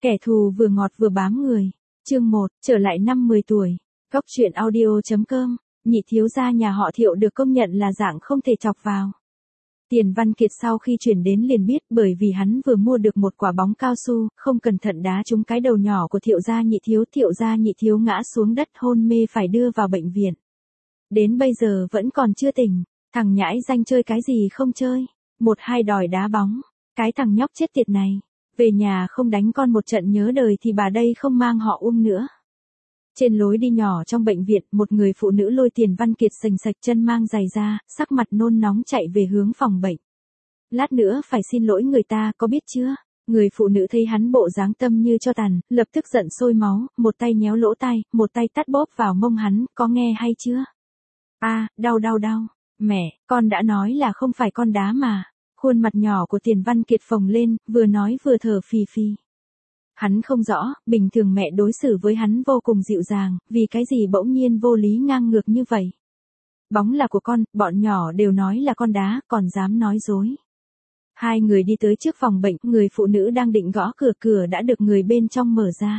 Kẻ thù vừa ngọt vừa bám người. Chương 1, trở lại năm 10 tuổi. Góc truyện audio.com, nhị thiếu gia nhà họ Thiệu được công nhận là dạng không thể chọc vào. Tiền Văn Kiệt sau khi chuyển đến liền biết, bởi vì hắn vừa mua được một quả bóng cao su, không cẩn thận đá trúng cái đầu nhỏ của Thiệu gia nhị thiếu ngã xuống đất hôn mê phải đưa vào bệnh viện. Đến bây giờ vẫn còn chưa tỉnh, thằng nhãi danh chơi cái gì không chơi, một hai đòi đá bóng, cái thằng nhóc chết tiệt này, về nhà không đánh con một trận nhớ đời thì bà đây không mang họ nữa. Trên lối đi nhỏ trong bệnh viện, một người phụ nữ lôi Tiền Văn Kiệt sành sạch chân mang giày ra, sắc mặt nôn nóng chạy về hướng phòng bệnh. Lát nữa phải xin lỗi người ta, có biết chưa? Người phụ nữ thấy hắn bộ dáng tâm như cho tàn, lập tức giận sôi máu, một tay nhéo lỗ tai, một tay tát bóp vào mông hắn, có nghe hay chưa? Đau. Mẹ, con đã nói là không phải con đá mà. Khuôn mặt nhỏ của Tiền Văn Kiệt phồng lên, vừa nói vừa thở phì phì. Hắn không rõ, bình thường mẹ đối xử với hắn vô cùng dịu dàng, vì cái gì bỗng nhiên vô lý ngang ngược như vậy. Bóng là của con, bọn nhỏ đều nói là con đá, còn dám nói dối. Hai người đi tới trước phòng bệnh, người phụ nữ đang định gõ cửa đã được người bên trong mở ra.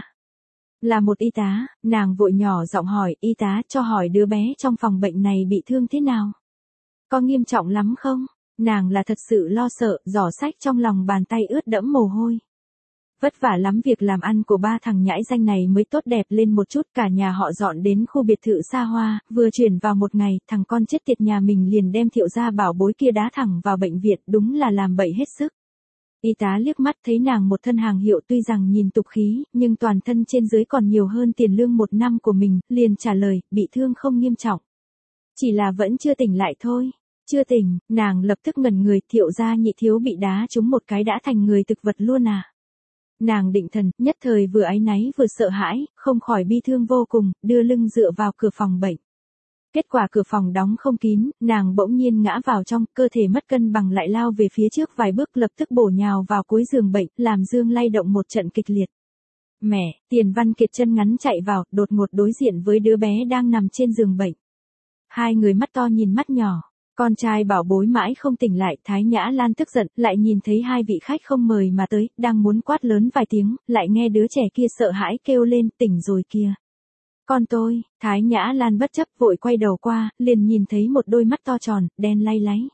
Là một y tá, nàng vội nhỏ giọng hỏi, y tá cho hỏi đứa bé trong phòng bệnh này bị thương thế nào? Có nghiêm trọng lắm không? Nàng là thật sự lo sợ, giỏ sách trong lòng bàn tay ướt đẫm mồ hôi. Vất vả lắm việc làm ăn của ba thằng nhãi danh này mới tốt đẹp lên một chút, cả nhà họ dọn đến khu biệt thự xa hoa, vừa chuyển vào một ngày, thằng con chết tiệt nhà mình liền đem Thiệu gia bảo bối kia đá thẳng vào bệnh viện, đúng là làm bậy hết sức. Y tá liếc mắt thấy nàng một thân hàng hiệu tuy rằng nhìn tục khí, nhưng toàn thân trên dưới còn nhiều hơn tiền lương một năm của mình, liền trả lời, bị thương không nghiêm trọng. Chỉ là vẫn chưa tỉnh lại thôi. Chưa tỉnh, nàng lập tức ngẩn người, Thiệu gia nhị thiếu bị đá trúng một cái đã thành người thực vật luôn à. Nàng định thần, nhất thời vừa áy náy vừa sợ hãi, không khỏi bi thương vô cùng, đưa lưng dựa vào cửa phòng bệnh. Kết quả cửa phòng đóng không kín, nàng bỗng nhiên ngã vào trong, cơ thể mất cân bằng lại lao về phía trước vài bước, lập tức bổ nhào vào cuối giường bệnh, làm giường lay động một trận kịch liệt. Mẹ, Tiền Văn Kiệt chân ngắn chạy vào, đột ngột đối diện với đứa bé đang nằm trên giường bệnh. Hai người mắt to nhìn mắt nhỏ. Con trai bảo bối mãi không tỉnh lại, Thái Nhã Lan tức giận, lại nhìn thấy hai vị khách không mời mà tới, đang muốn quát lớn vài tiếng, lại nghe đứa trẻ kia sợ hãi kêu lên, tỉnh rồi kìa. Con tôi, Thái Nhã Lan bất chấp vội quay đầu qua, liền nhìn thấy một đôi mắt to tròn, đen lay láy.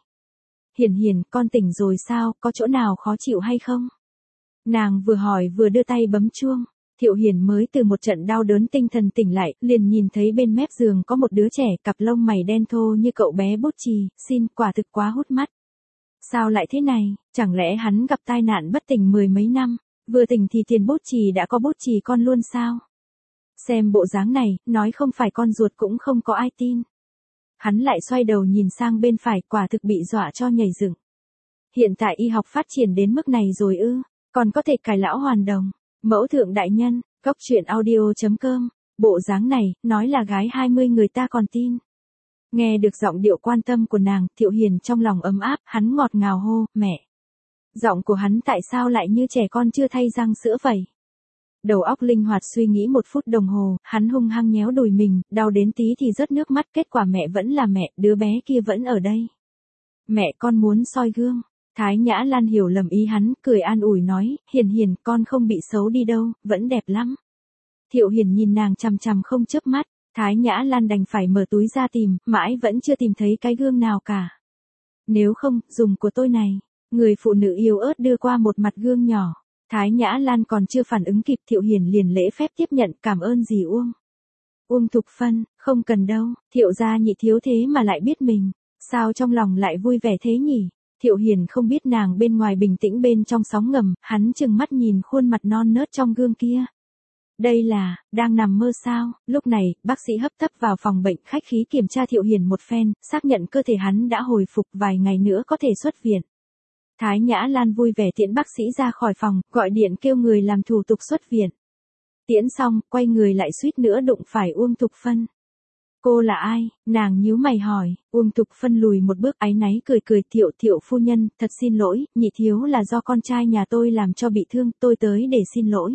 Hiền, con tỉnh rồi sao, có chỗ nào khó chịu hay không? Nàng vừa hỏi vừa đưa tay bấm chuông. Thiệu Hiền mới từ một trận đau đớn tinh thần tỉnh lại, liền nhìn thấy bên mép giường có một đứa trẻ, cặp lông mày đen thô như cậu bé Bút Chì, xin, quả thực quá hút mắt. Sao lại thế này, chẳng lẽ hắn gặp tai nạn bất tỉnh mười mấy năm, vừa tỉnh thì tiền Bút Chì đã có Bút Chì con luôn sao? Xem bộ dáng này, nói không phải con ruột cũng không có ai tin. Hắn lại xoay đầu nhìn sang bên phải, quả thực bị dọa cho nhảy dựng. Hiện tại y học phát triển đến mức này rồi ư, còn có thể cải lão hoàn đồng. Mẫu thượng đại nhân, góc truyện audio.com, bộ dáng này, nói là gái 20 người ta còn tin. Nghe được giọng điệu quan tâm của nàng, Thiệu Hiền trong lòng ấm áp, hắn ngọt ngào hô, mẹ. Giọng của hắn tại sao lại như trẻ con chưa thay răng sữa vậy? Đầu óc linh hoạt suy nghĩ một phút đồng hồ, hắn hung hăng nhéo đùi mình, đau đến tí thì rớt nước mắt, kết quả mẹ vẫn là mẹ, đứa bé kia vẫn ở đây. Mẹ con muốn soi gương. Thái Nhã Lan hiểu lầm ý hắn, cười an ủi nói, Hiền, con không bị xấu đi đâu, vẫn đẹp lắm. Thiệu Hiền nhìn nàng chằm chằm không chớp mắt, Thái Nhã Lan đành phải mở túi ra tìm, mãi vẫn chưa tìm thấy cái gương nào cả. Nếu không, dùng của tôi này. Người phụ nữ yếu ớt đưa qua một mặt gương nhỏ. Thái Nhã Lan còn chưa phản ứng kịp, Thiệu Hiền liền lễ phép tiếp nhận, cảm ơn dì Uông. Uông Thục Phân, không cần đâu, Thiệu gia nhị thiếu thế mà lại biết mình. Sao trong lòng lại vui vẻ thế nhỉ? Thiệu Hiền không biết nàng bên ngoài bình tĩnh bên trong sóng ngầm, hắn trừng mắt nhìn khuôn mặt non nớt trong gương kia. Đây là, đang nằm mơ sao? Lúc này, bác sĩ hấp tấp vào phòng bệnh, khách khí kiểm tra Thiệu Hiền một phen, xác nhận cơ thể hắn đã hồi phục, vài ngày nữa có thể xuất viện. Thái Nhã Lan vui vẻ tiễn bác sĩ ra khỏi phòng, gọi điện kêu người làm thủ tục xuất viện. Tiễn xong, quay người lại suýt nữa đụng phải Uông Thục Phân. Cô là ai? Nàng nhíu mày hỏi. Uông Thục Phân lùi một bước áy náy cười, Thiệu phu nhân, thật xin lỗi, nhị thiếu là do con trai nhà tôi làm cho bị thương, tôi tới để xin lỗi.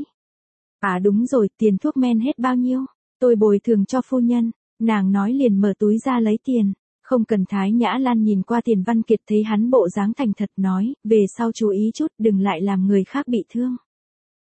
À đúng rồi, tiền thuốc men hết bao nhiêu? Tôi bồi thường cho phu nhân. Nàng nói liền mở túi ra lấy tiền. Không cần. Thái Nhã Lan nhìn qua Tiền Văn Kiệt thấy hắn bộ dáng thành thật nói, về sau chú ý chút, đừng lại làm người khác bị thương.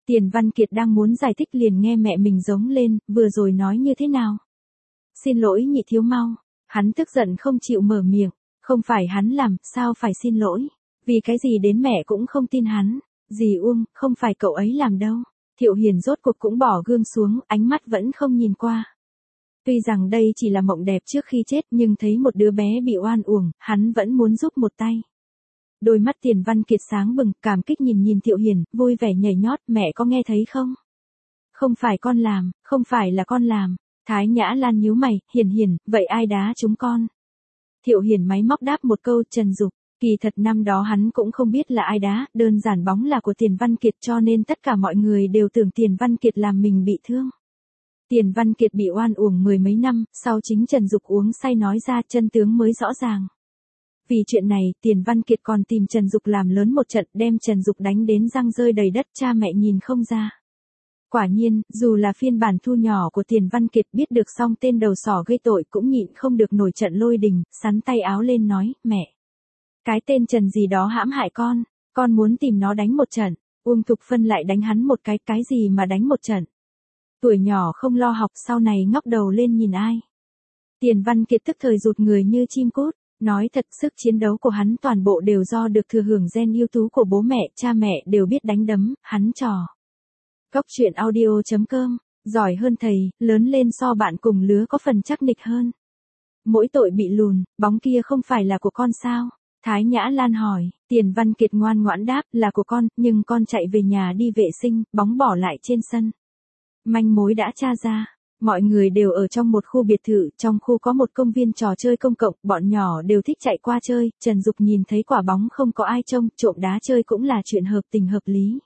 Tiền Văn Kiệt đang muốn giải thích liền nghe mẹ mình giống lên, vừa rồi nói như thế nào? Xin lỗi nhị thiếu mau. Hắn tức giận không chịu mở miệng. Không phải hắn làm, sao phải xin lỗi? Vì cái gì đến mẹ cũng không tin hắn. Dì Uông, không phải cậu ấy làm đâu. Thiệu Hiền rốt cuộc cũng bỏ gương xuống, ánh mắt vẫn không nhìn qua. Tuy rằng đây chỉ là mộng đẹp trước khi chết nhưng thấy một đứa bé bị oan uổng, hắn vẫn muốn giúp một tay. Đôi mắt Tiền Văn Kiệt sáng bừng, cảm kích nhìn Thiệu Hiền, vui vẻ nhảy nhót, mẹ có nghe thấy không? Không phải con làm, không phải là con làm. Thái Nhã Lan nhíu mày, Hiền, vậy ai đá chúng con? Thiệu Hiền máy móc đáp một câu trần dục, kỳ thật năm đó hắn cũng không biết là ai đá, đơn giản bóng là của Tiền Văn Kiệt cho nên tất cả mọi người đều tưởng Tiền Văn Kiệt làm mình bị thương. Tiền Văn Kiệt bị oan uổng mười mấy năm, sau chính Trần Dục uống say nói ra chân tướng mới rõ ràng. Vì chuyện này, Tiền Văn Kiệt còn tìm Trần Dục làm lớn một trận, đem Trần Dục đánh đến răng rơi đầy đất, cha mẹ nhìn không ra. Quả nhiên, dù là phiên bản thu nhỏ của Tiền Văn Kiệt biết được xong tên đầu sỏ gây tội cũng nhịn không được nổi trận lôi đình, sắn tay áo lên nói, mẹ. Cái tên Trần gì đó hãm hại con muốn tìm nó đánh một trận. Uông Thục Phân lại đánh hắn một cái gì mà đánh một trận. Tuổi nhỏ không lo học sau này ngóc đầu lên nhìn ai. Tiền Văn Kiệt tức thời rụt người như chim cút, nói thật sức chiến đấu của hắn toàn bộ đều do được thừa hưởng gen ưu tú của bố mẹ, cha mẹ đều biết đánh đấm, hắn trò. Góc truyện audio.com, giỏi hơn thầy, lớn lên so bạn cùng lứa có phần chắc nịch hơn. Mỗi tội bị lùn, bóng kia không phải là của con sao? Thái Nhã Lan hỏi, Tiền Văn Kiệt ngoan ngoãn đáp là của con, nhưng con chạy về nhà đi vệ sinh, bóng bỏ lại trên sân. Manh mối đã tra ra, mọi người đều ở trong một khu biệt thự, trong khu có một công viên trò chơi công cộng, bọn nhỏ đều thích chạy qua chơi, Trần Dục nhìn thấy quả bóng không có ai trông, trộm đá chơi cũng là chuyện hợp tình hợp lý.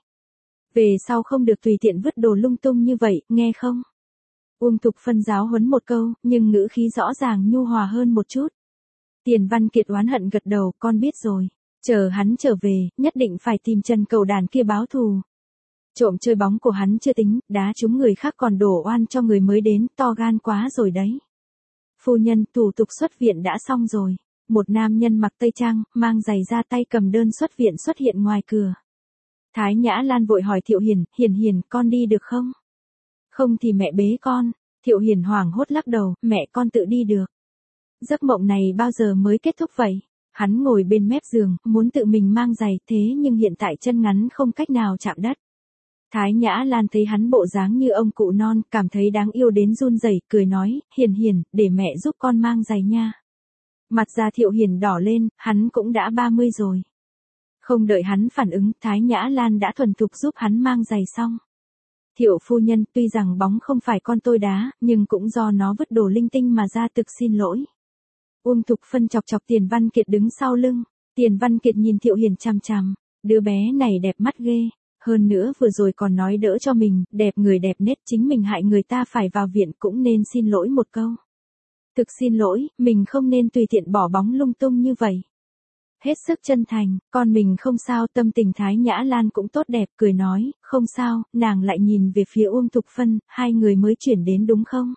Về sau không được tùy tiện vứt đồ lung tung như vậy, nghe không? Uông Thục Phân giáo huấn một câu, nhưng ngữ khí rõ ràng nhu hòa hơn một chút. Tiền Văn Kiệt oán hận gật đầu, con biết rồi. Chờ hắn trở về, nhất định phải tìm Trần Cầu Đàn kia báo thù. Trộm chơi bóng của hắn chưa tính, đá trúng người khác còn đổ oan cho người mới đến, to gan quá rồi đấy. Phu nhân, thủ tục xuất viện đã xong rồi. Một nam nhân mặc tây trang, mang giày da tay cầm đơn xuất viện xuất hiện ngoài cửa. Thái Nhã Lan vội hỏi Thiệu Hiền, Hiền, con đi được không? Không thì mẹ bế con. Thiệu Hiền hoảng hốt lắc đầu, mẹ con tự đi được. Giấc mộng này bao giờ mới kết thúc vậy? Hắn ngồi bên mép giường, muốn tự mình mang giày, thế nhưng hiện tại chân ngắn không cách nào chạm đất. Thái Nhã Lan thấy hắn bộ dáng như ông cụ non, cảm thấy đáng yêu đến run rẩy, cười nói, Hiền, để mẹ giúp con mang giày nha. Mặt da Thiệu Hiền đỏ lên, hắn cũng đã 30 rồi. Không đợi hắn phản ứng, Thái Nhã Lan đã thuần thục giúp hắn mang giày xong. Thiệu phu nhân, tuy rằng bóng không phải con tôi đá, nhưng cũng do nó vứt đồ linh tinh mà ra, thực xin lỗi. Uông Thục Phân chọc Tiền Văn Kiệt đứng sau lưng. Tiền Văn Kiệt nhìn Thiệu Hiền chằm chằm, đứa bé này đẹp mắt ghê. Hơn nữa vừa rồi còn nói đỡ cho mình, đẹp người đẹp nết, chính mình hại người ta phải vào viện cũng nên xin lỗi một câu. Thực xin lỗi, mình không nên tùy tiện bỏ bóng lung tung như vậy. Hết sức chân thành, con mình không sao, tâm tình Thái Nhã Lan cũng tốt đẹp, cười nói, không sao, nàng lại nhìn về phía Uông Thục Phân, hai người mới chuyển đến đúng không?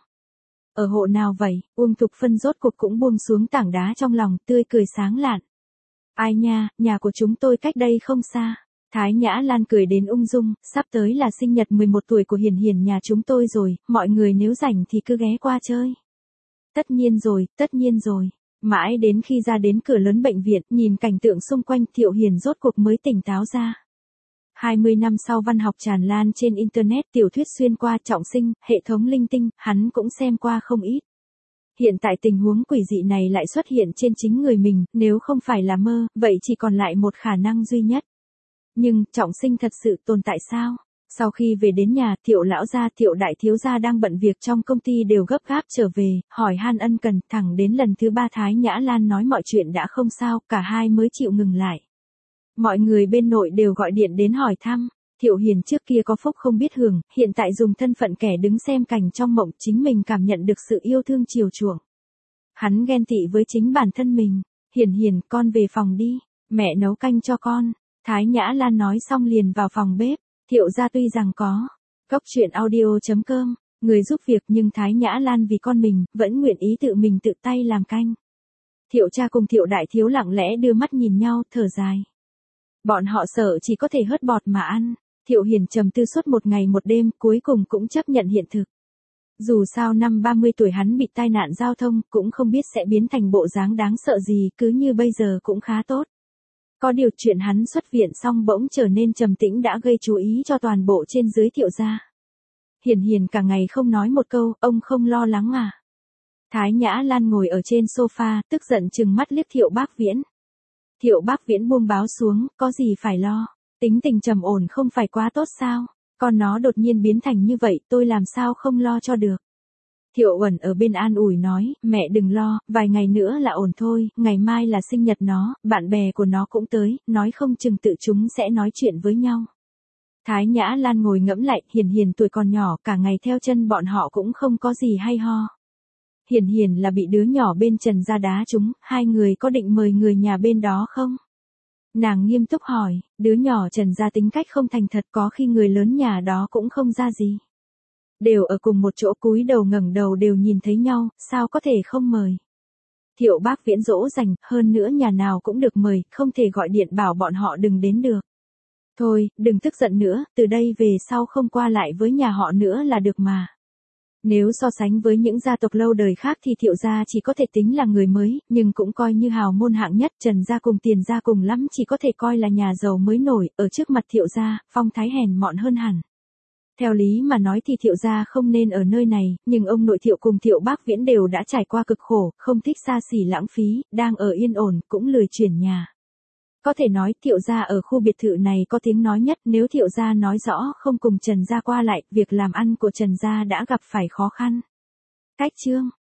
Ở hộ nào vậy? Uông Thục Phân rốt cuộc cũng buông xuống tảng đá trong lòng, tươi cười sáng lạn. Ai nha, nhà của chúng tôi cách đây không xa. Thái Nhã Lan cười đến ung dung, sắp tới là sinh nhật 11 tuổi của Hiền nhà chúng tôi rồi, mọi người nếu rảnh thì cứ ghé qua chơi. Tất nhiên rồi. Mãi đến khi ra đến cửa lớn bệnh viện, nhìn cảnh tượng xung quanh, Thiệu Hiền rốt cuộc mới tỉnh táo ra. 20 năm sau văn học tràn lan trên Internet, tiểu thuyết xuyên qua trọng sinh, hệ thống linh tinh, hắn cũng xem qua không ít. Hiện tại tình huống quỷ dị này lại xuất hiện trên chính người mình, nếu không phải là mơ, vậy chỉ còn lại một khả năng duy nhất. Nhưng, trọng sinh thật sự tồn tại sao? Sau khi về đến nhà, Thiệu lão gia, Thiệu đại thiếu gia đang bận việc trong công ty đều gấp gáp trở về, hỏi han ân cần, thẳng đến lần thứ 3 Thái Nhã Lan nói mọi chuyện đã không sao, cả hai mới chịu ngừng lại. Mọi người bên nội đều gọi điện đến hỏi thăm. Thiệu Hiền trước kia có phúc không biết hưởng, hiện tại dùng thân phận kẻ đứng xem cảnh trong mộng, chính mình cảm nhận được sự yêu thương chiều chuộng. Hắn ghen tị với chính bản thân mình. Hiền, con về phòng đi, mẹ nấu canh cho con. Thái Nhã Lan nói xong liền vào phòng bếp. Thiệu gia tuy rằng có góc truyện audio.com, người giúp việc nhưng Thái Nhã Lan vì con mình, vẫn nguyện ý tự mình tự tay làm canh. Thiệu cha cùng Thiệu đại thiếu lặng lẽ đưa mắt nhìn nhau, thở dài. Bọn họ sợ chỉ có thể hớt bọt mà ăn. Thiệu Hiền trầm tư suốt một ngày một đêm, cuối cùng cũng chấp nhận hiện thực. Dù sao năm 30 tuổi hắn bị tai nạn giao thông, cũng không biết sẽ biến thành bộ dáng đáng sợ gì, cứ như bây giờ cũng khá tốt. Có điều chuyện hắn xuất viện xong bỗng trở nên trầm tĩnh đã gây chú ý cho toàn bộ trên dưới Thiệu gia. Hiền Hiền cả ngày không nói một câu, ông không lo lắng à? Thái Nhã Lan ngồi ở trên sofa, tức giận trừng mắt liếc Thiệu Bác Viễn. Thiệu Bác Viễn buông báo xuống, có gì phải lo, tính tình trầm ổn không phải quá tốt sao, con nó đột nhiên biến thành như vậy tôi làm sao không lo cho được. Thiệu Uẩn ở bên an ủi nói, mẹ đừng lo, vài ngày nữa là ổn thôi, ngày mai là sinh nhật nó, bạn bè của nó cũng tới, nói không chừng tự chúng sẽ nói chuyện với nhau. Thái Nhã Lan ngồi ngẫm lại, Hiền Hiền tuổi còn nhỏ, cả ngày theo chân bọn họ cũng không có gì hay ho. Hiền Hiền là bị đứa nhỏ bên Trần gia đá trúng, hai người có định mời người nhà bên đó không? Nàng nghiêm túc hỏi, đứa nhỏ Trần gia tính cách không thành thật, có khi người lớn nhà đó cũng không ra gì. Đều ở cùng một chỗ cúi đầu ngẩng đầu đều nhìn thấy nhau, sao có thể không mời. Thiệu Bác Viễn dỗ dành, hơn nữa nhà nào cũng được mời, không thể gọi điện bảo bọn họ đừng đến được. Thôi, đừng tức giận nữa, từ đây về sau không qua lại với nhà họ nữa là được mà. Nếu so sánh với những gia tộc lâu đời khác thì Thiệu gia chỉ có thể tính là người mới, nhưng cũng coi như hào môn hạng nhất, Trần gia cùng Tiền gia cùng lắm chỉ có thể coi là nhà giàu mới nổi, ở trước mặt Thiệu gia, phong thái hèn mọn hơn hẳn. Theo lý mà nói thì Thiệu gia không nên ở nơi này, nhưng ông nội Thiệu cùng Thiệu Bác Viễn đều đã trải qua cực khổ, không thích xa xỉ lãng phí, đang ở yên ổn, cũng lười chuyển nhà. Có thể nói Thiệu gia ở khu biệt thự này có tiếng nói nhất, nếu Thiệu gia nói rõ không cùng Trần gia qua lại, việc làm ăn của Trần gia đã gặp phải khó khăn. Cách chương